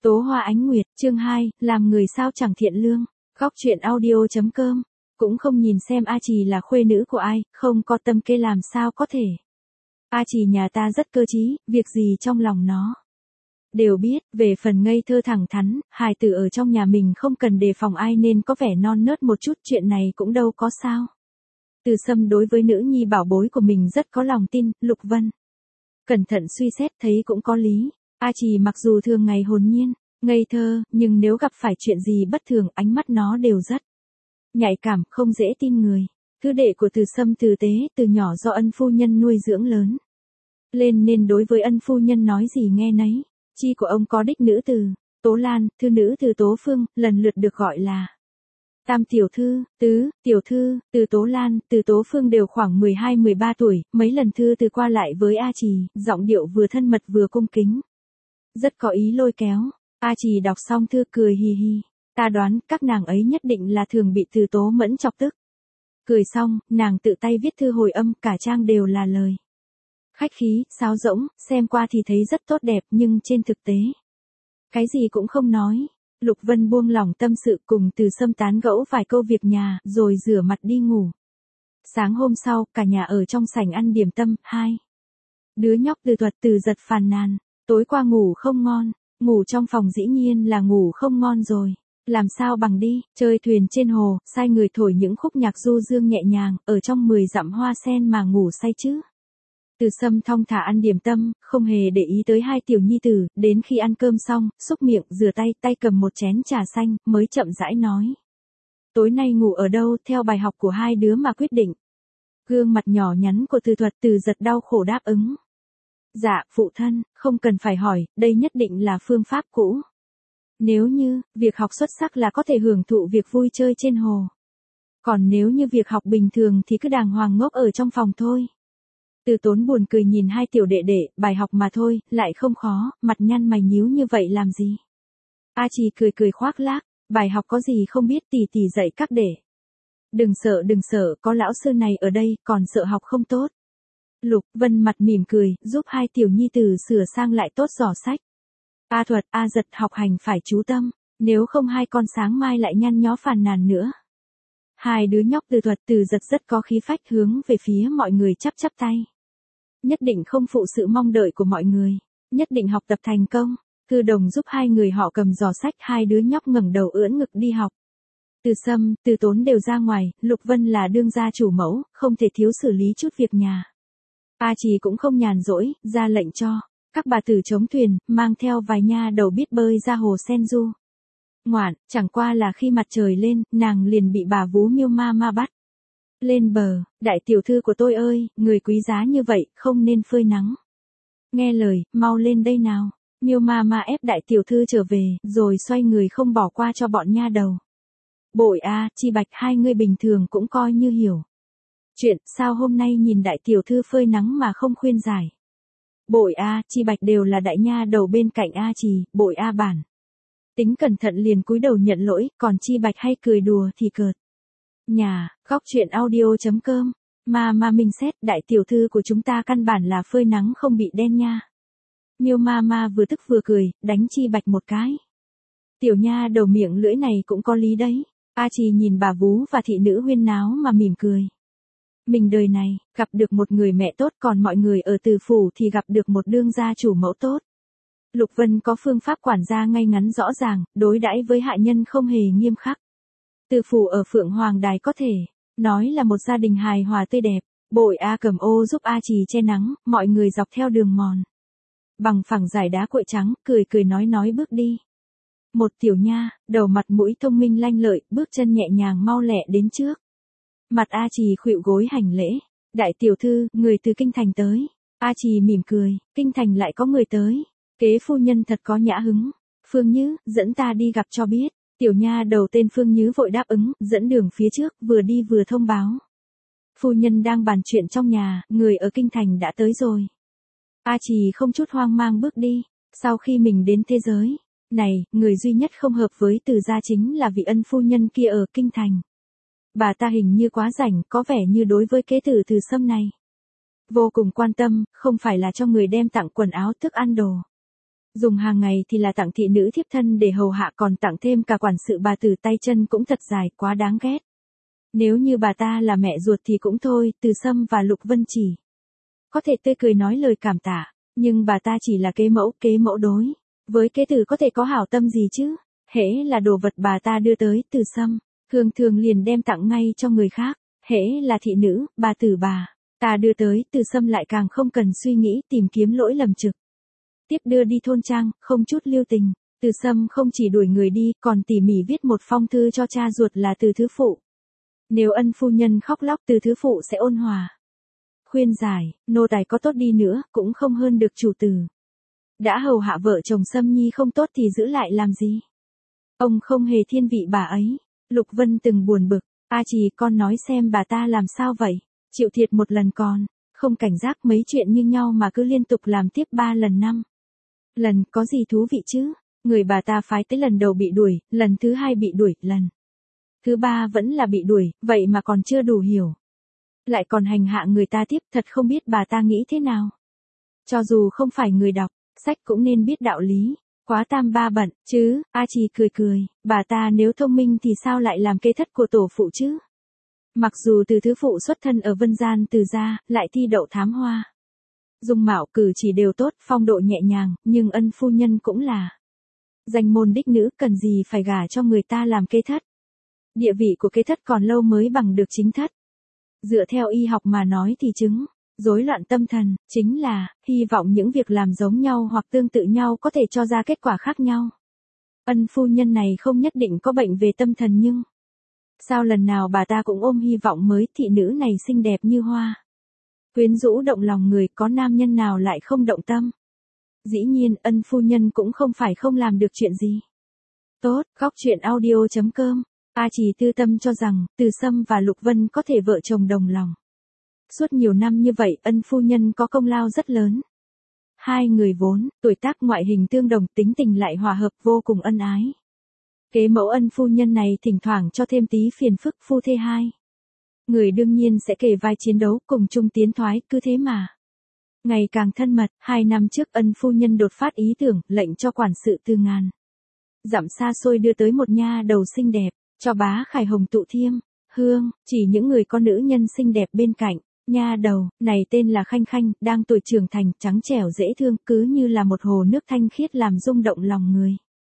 Tố Hoa Ánh Nguyệt, chương 2, làm người sao chẳng thiện lương. Góc truyện audio.com. Cũng không nhìn xem A Trì là khuê nữ của ai, không có tâm kế làm sao có thể. A Trì nhà ta rất cơ trí, việc gì trong lòng nó đều biết. Về phần ngây thơ thẳng thắn, hài tử ở trong nhà mình không cần đề phòng ai nên có vẻ non nớt một chút, chuyện này cũng đâu có sao. Từ Sâm đối với nữ nhi bảo bối của mình rất có lòng tin. Lục Vân cẩn thận suy xét thấy cũng có lý. A Trì mặc dù thường ngày hồn nhiên, ngây thơ, nhưng nếu gặp phải chuyện gì bất thường, ánh mắt nó đều rất nhạy cảm, không dễ tin người. Thứ đệ của Từ Sâm tử tế, từ nhỏ do ân phu nhân nuôi dưỡng lớn lên nên đối với ân phu nhân nói gì nghe nấy. Chi của ông có đích nữ từ Tố Lan, thư nữ từ Tố Phương, lần lượt được gọi là Tam tiểu thư, tứ tiểu thư, từ Tố Lan, từ Tố Phương đều khoảng 12-13 tuổi, mấy lần thư từ qua lại với A Trì, giọng điệu vừa thân mật vừa cung kính. Rất có ý lôi kéo. A Trì đọc xong thư cười hì hì. Ta đoán các nàng ấy nhất định là thường bị Từ Tố Mẫn chọc tức. Cười xong, nàng tự tay viết thư hồi âm, cả trang đều là lời khách khí, sáo rỗng, xem qua thì thấy rất tốt đẹp nhưng trên thực tế cái gì cũng không nói. Lục Vân buông lỏng tâm sự cùng Từ Sâm tán gẫu vài câu việc nhà, rồi rửa mặt đi ngủ. Sáng hôm sau, cả nhà ở trong sảnh ăn điểm tâm. Hai đứa nhóc Từ Thuật Từ Giật phàn nàn, tối qua ngủ không ngon, ngủ trong phòng dĩ nhiên là ngủ không ngon rồi. Làm sao bằng đi, chơi thuyền trên hồ, sai người thổi những khúc nhạc du dương nhẹ nhàng, ở trong 10 dặm hoa sen mà ngủ say chứ. Từ Sâm thong thả ăn điểm tâm, không hề để ý tới hai tiểu nhi tử, đến khi ăn cơm xong, xúc miệng, rửa tay cầm một chén trà xanh, mới chậm rãi nói. Tối nay ngủ ở đâu, theo bài học của hai đứa mà quyết định. Gương mặt nhỏ nhắn của Từ Thuật Từ Giật đau khổ đáp ứng. Dạ, phụ thân, không cần phải hỏi, đây nhất định là phương pháp cũ. Nếu như, việc học xuất sắc là có thể hưởng thụ việc vui chơi trên hồ. Còn nếu như việc học bình thường thì cứ đàng hoàng ngốc ở trong phòng thôi. Từ Tốn buồn cười nhìn hai tiểu đệ đệ, bài học mà thôi, lại không khó, mặt nhăn mày nhíu như vậy làm gì. A Trì cười khoác lác, bài học có gì không biết, tỷ tỷ dạy các đệ. Đừng sợ, có lão sư này ở đây, còn sợ học không tốt. Lục Vân mặt mỉm cười, giúp hai tiểu nhi tử sửa sang lại tốt giỏ sách. A Thuật, A Giật học hành phải chú tâm, nếu không hai con sáng mai lại nhăn nhó phàn nàn nữa. Hai đứa nhóc Từ Thuật Từ Giật rất có khí phách hướng về phía mọi người chắp tay. Nhất định không phụ sự mong đợi của mọi người, nhất định học tập thành công. Thư Đồng giúp hai người họ cầm giỏ sách, hai đứa nhóc ngẩng đầu ưỡn ngực đi học. Từ Sâm, Từ Tốn đều ra ngoài, Lục Vân là đương gia chủ mẫu, không thể thiếu xử lý chút việc nhà. A Trì cũng không nhàn rỗi, ra lệnh cho các bà tử chống thuyền, mang theo vài nha đầu biết bơi ra hồ sen du. Ngoạn, chẳng qua là khi mặt trời lên, nàng liền bị bà vú Miêu Ma bắt lên bờ. Đại tiểu thư của tôi ơi, người quý giá như vậy, không nên phơi nắng. Nghe lời, mau lên đây nào. Miêu Ma ép đại tiểu thư trở về, rồi xoay người không bỏ qua cho bọn nha đầu. Bội a, Chi Bạch, hai người bình thường cũng coi như hiểu chuyện, sao hôm nay nhìn đại tiểu thư phơi nắng mà không khuyên giải. Bội a, Chi Bạch đều là đại nha đầu bên cạnh A Trì, Bội a bản tính cẩn thận liền cúi đầu nhận lỗi, còn Chi Bạch hay cười đùa thì cợt. Nhà, góc truyện audio.com. Ma minh xét, đại tiểu thư của chúng ta căn bản là phơi nắng không bị đen nha. Miêu Ma vừa tức vừa cười, đánh Chi Bạch một cái. Tiểu nha đầu miệng lưỡi này cũng có lý đấy. A Trì nhìn bà vú và thị nữ huyên náo mà mỉm cười. Mình đời này, gặp được một người mẹ tốt, còn mọi người ở Từ phủ thì gặp được một đương gia chủ mẫu tốt. Lục Vân có phương pháp quản gia ngay ngắn rõ ràng, đối đãi với hạ nhân không hề nghiêm khắc. Từ phủ ở Phượng Hoàng Đài có thể nói là một gia đình hài hòa tươi đẹp. Bội A cầm ô giúp A Trì che nắng, mọi người dọc theo đường mòn bằng phẳng dải đá cuội trắng, cười nói bước đi. Một tiểu nha, đầu mặt mũi thông minh lanh lợi, bước chân nhẹ nhàng mau lẹ đến trước mặt A Trì khuỵu gối hành lễ. Đại tiểu thư, người từ kinh thành tới. A Trì mỉm cười, kinh thành lại có người tới. Kế phu nhân thật có nhã hứng. Phương Nhứ, dẫn ta đi gặp cho biết. Tiểu nha đầu tên Phương Nhứ vội đáp ứng, dẫn đường phía trước, vừa đi vừa thông báo. Phu nhân đang bàn chuyện trong nhà, người ở kinh thành đã tới rồi. A Trì không chút hoang mang bước đi. Sau khi mình đến thế giới này, người duy nhất không hợp với Từ gia chính là vị ân phu nhân kia ở kinh thành. Bà ta hình như quá rảnh, có vẻ như đối với kế tử Từ Sâm này vô cùng quan tâm, không phải là cho người đem tặng quần áo thức ăn đồ Dùng hàng ngày thì là tặng thị nữ thiếp thân để hầu hạ, còn tặng thêm cả quản sự bà tử tay chân cũng thật dài, quá đáng ghét. Nếu như bà ta là mẹ ruột thì cũng thôi, Từ Sâm và Lục Vân chỉ có thể tươi cười nói lời cảm tạ, nhưng bà ta chỉ là kế mẫu đối với kế tử có thể có hảo tâm gì chứ. Hễ là đồ vật bà ta đưa tới Từ Sâm, thường thường liền đem tặng ngay cho người khác. Hễ là thị nữ, bà tử bà ta đưa tới, Từ Sâm lại càng không cần suy nghĩ tìm kiếm lỗi lầm, trực tiếp đưa đi thôn trang, không chút lưu tình. Từ Sâm không chỉ đuổi người đi, còn tỉ mỉ viết một phong thư cho cha ruột là Từ Thứ Phụ. Nếu ân phu nhân khóc lóc, Từ Thứ Phụ sẽ ôn hòa khuyên giải, nô tài có tốt đi nữa, cũng không hơn được chủ tử. Đã hầu hạ vợ chồng Sâm Nhi không tốt thì giữ lại làm gì? Ông không hề thiên vị bà ấy. Lục Vân từng buồn bực, A Trì con nói xem bà ta làm sao vậy? Chịu thiệt một lần còn không cảnh giác mấy chuyện như nhau mà cứ liên tục làm tiếp 3 lần 5 lần, có gì thú vị chứ? Người bà ta phái tới lần đầu bị đuổi, lần thứ 2 bị đuổi, lần thứ 3 vẫn là bị đuổi, vậy mà còn chưa đủ hiểu. Lại còn hành hạ người ta tiếp, thật không biết bà ta nghĩ thế nào. Cho dù không phải người đọc sách cũng nên biết đạo lý. Quá tam ba bận, chứ. A Trì cười cười, bà ta nếu thông minh thì sao lại làm kế thất của tổ phụ chứ? Mặc dù Từ Thứ Phụ xuất thân ở Vân Gian Từ gia, lại thi đậu thám hoa. Dung mạo cử chỉ đều tốt, phong độ nhẹ nhàng, nhưng ân phu nhân cũng là danh môn đích nữ, cần gì phải gả cho người ta làm kế thất. Địa vị của kế thất còn lâu mới bằng được chính thất. Dựa theo y học mà nói thì chứng rối loạn tâm thần chính là hy vọng những việc làm giống nhau hoặc tương tự nhau có thể cho ra kết quả khác nhau. Ân phu nhân này không nhất định có bệnh về tâm thần, nhưng sao lần nào bà ta cũng ôm hy vọng mới, thị nữ này xinh đẹp như hoa, quyến rũ động lòng người, có nam nhân nào lại không động tâm. Dĩ nhiên ân phu nhân cũng không phải không làm được chuyện gì tốt. Góc truyện audio.com. A Trì tư tâm cho rằng Từ Sâm và Lục Vân có thể vợ chồng đồng lòng suốt nhiều năm như vậy, ân phu nhân có công lao rất lớn. Hai người vốn tuổi tác ngoại hình tương đồng, tính tình lại hòa hợp, vô cùng ân ái. Kế mẫu ân phu nhân này thỉnh thoảng cho thêm tí phiền phức, phu thê hai người đương nhiên sẽ kề vai chiến đấu, cùng chung tiến thoái, cứ thế mà ngày càng thân mật. 2 năm trước ân phu nhân đột phát ý tưởng, lệnh cho quản sự từ ngàn dặm xa xôi đưa tới một nha đầu xinh đẹp, cho bá khải hồng tụ thiêm hương, chỉ những người có nữ nhân xinh đẹp bên cạnh. Nha đầu này tên là Khanh Khanh, đang tuổi trưởng thành, trắng trẻo dễ thương, cứ như là một hồ nước thanh khiết làm rung động lòng người.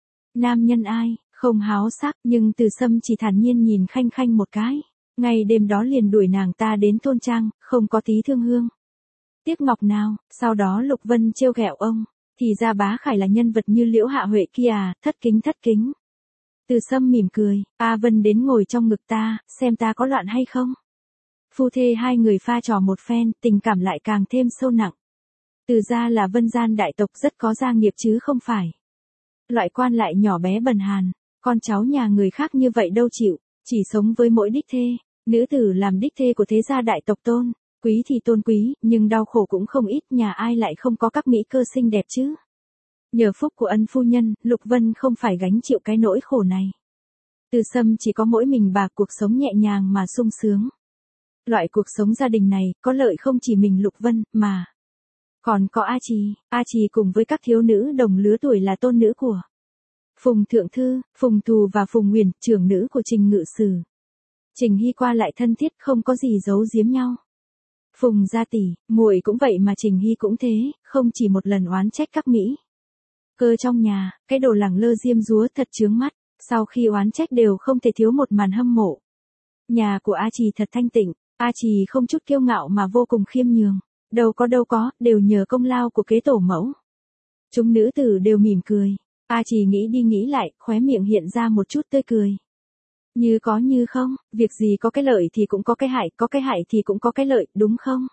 Nam nhân ai không háo sắc, nhưng Từ Sâm chỉ thản nhiên nhìn Khanh Khanh một cái, ngày đêm đó liền đuổi nàng ta đến thôn trang, không có tí thương hương tiếc ngọc nào. Sau đó Lục Vân trêu ghẹo ông, thì ra bá khải là nhân vật như Liễu Hạ Huệ kia à, thất kính. Từ Sâm mỉm cười, A Vân đến ngồi trong ngực ta, xem ta có loạn hay không. Phu thê hai người pha trò một phen, tình cảm lại càng thêm sâu nặng. Từ gia là Vân Gian đại tộc, rất có gia nghiệp chứ không phải loại quan lại nhỏ bé bần hàn. Con cháu nhà người khác như vậy đâu chịu, chỉ sống với mỗi đích thê. Nữ tử làm đích thê của thế gia đại tộc tôn quý thì tôn quý, nhưng đau khổ cũng không ít, nhà ai lại không có các mỹ cơ xinh đẹp chứ. Nhờ phúc của ân phu nhân, Lục Vân không phải gánh chịu cái nỗi khổ này. Từ Sâm chỉ có mỗi mình bà, cuộc sống nhẹ nhàng mà sung sướng. Loại cuộc sống gia đình này, có lợi không chỉ mình Lục Vân, mà còn có A Trì. A Trì cùng với các thiếu nữ đồng lứa tuổi là tôn nữ của Phùng Thượng Thư, Phùng Thù và Phùng Nguyền, trưởng nữ của Trình Ngự Sử. Trình Hy qua lại thân thiết, không có gì giấu giếm nhau. Phùng gia tỷ, muội cũng vậy mà Trình Hy cũng thế, không chỉ một lần oán trách các mỹ cơ trong nhà, cái đồ lẳng lơ diêm dúa thật chướng mắt. Sau khi oán trách đều không thể thiếu một màn hâm mộ. Nhà của A Trì thật thanh tịnh, A Trì không chút kiêu ngạo mà vô cùng khiêm nhường. Đâu có, đều nhờ công lao của kế tổ mẫu. Chúng nữ tử đều mỉm cười. A Trì nghĩ đi nghĩ lại, khóe miệng hiện ra một chút tươi cười. Như có như không, việc gì có cái lợi thì cũng có cái hại, có cái hại thì cũng có cái lợi, đúng không?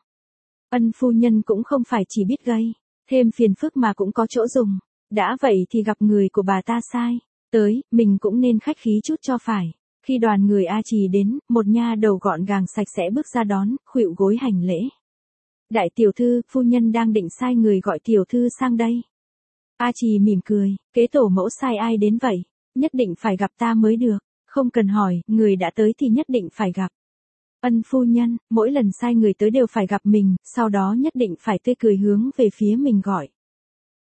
Ân phu nhân cũng không phải chỉ biết gây thêm phiền phức mà cũng có chỗ dùng. Đã vậy thì gặp người của bà ta sai tới, mình cũng nên khách khí chút cho phải. Khi đoàn người A Trì đến, một nha đầu gọn gàng sạch sẽ bước ra đón, khuỵu gối hành lễ. Đại tiểu thư, phu nhân đang định sai người gọi tiểu thư sang đây. A Trì mỉm cười, kế tổ mẫu sai ai đến vậy? Nhất định phải gặp ta mới được. Không cần hỏi, người đã tới thì nhất định phải gặp. Ân phu nhân, mỗi lần sai người tới đều phải gặp mình, sau đó nhất định phải tươi cười hướng về phía mình gọi.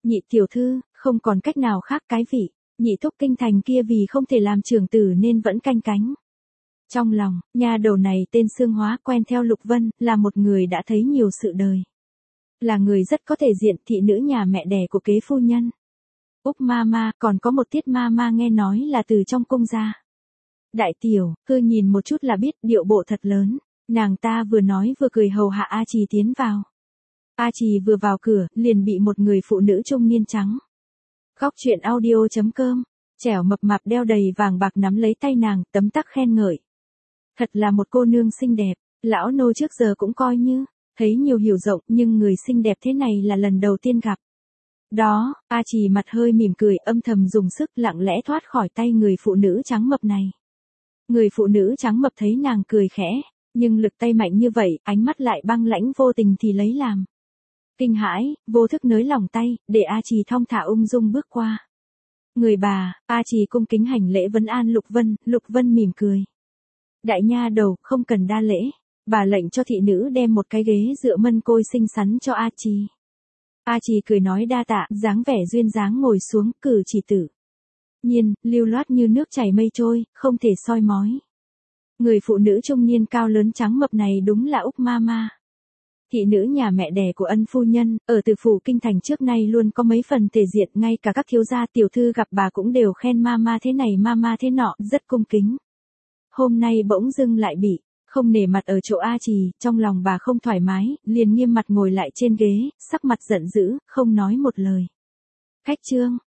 Nhị tiểu thư, không còn cách nào khác cái vị, nhị thúc kinh thành kia vì không thể làm trưởng tử nên vẫn canh cánh. Trong lòng, nha đầu này tên Sương Hóa quen theo Lục Vân, là một người đã thấy nhiều sự đời. Là người rất có thể diện, thị nữ nhà mẹ đẻ của kế phu nhân. Úc Mama, còn có một Tiết Mama nghe nói là từ trong cung ra. Đại tiểu, cứ nhìn một chút là biết điệu bộ thật lớn, nàng ta vừa nói vừa cười hầu hạ A Trì tiến vào. A Trì vừa vào cửa, liền bị một người phụ nữ trung niên trắng. Góc truyện audio.com, trẻo mập mạp đeo đầy vàng bạc nắm lấy tay nàng, tấm tắc khen ngợi. Thật là một cô nương xinh đẹp, lão nô trước giờ cũng coi như, thấy nhiều hiểu rộng nhưng người xinh đẹp thế này là lần đầu tiên gặp. Đó, A Trì mặt hơi mỉm cười âm thầm dùng sức lặng lẽ thoát khỏi tay người phụ nữ trắng mập này. Người phụ nữ trắng mập thấy nàng cười khẽ, nhưng lực tay mạnh như vậy, ánh mắt lại băng lãnh vô tình thì lấy làm. Kinh hãi, vô thức nới lỏng tay, để A Trì thong thả ung dung bước qua. Người bà, A Trì cung kính hành lễ vấn an Lục Vân mỉm cười. Đại nha đầu, không cần đa lễ, bà lệnh cho thị nữ đem một cái ghế dựa mân côi xinh xắn cho A Trì. A Trì cười nói đa tạ, dáng vẻ duyên dáng ngồi xuống, cử chỉ tự nhiên, lưu loát như nước chảy mây trôi, không thể soi mói. Người phụ nữ trung niên cao lớn trắng mập này đúng là Úc Mama. Thị nữ nhà mẹ đẻ của ân phu nhân, ở từ phủ kinh thành trước nay luôn có mấy phần thể diện, ngay cả các thiếu gia tiểu thư gặp bà cũng đều khen Mama thế này Mama thế nọ, rất cung kính. Hôm nay bỗng dưng lại bị, không nể mặt ở chỗ A Trì, trong lòng bà không thoải mái, liền nghiêm mặt ngồi lại trên ghế, sắc mặt giận dữ, không nói một lời. Khách trương,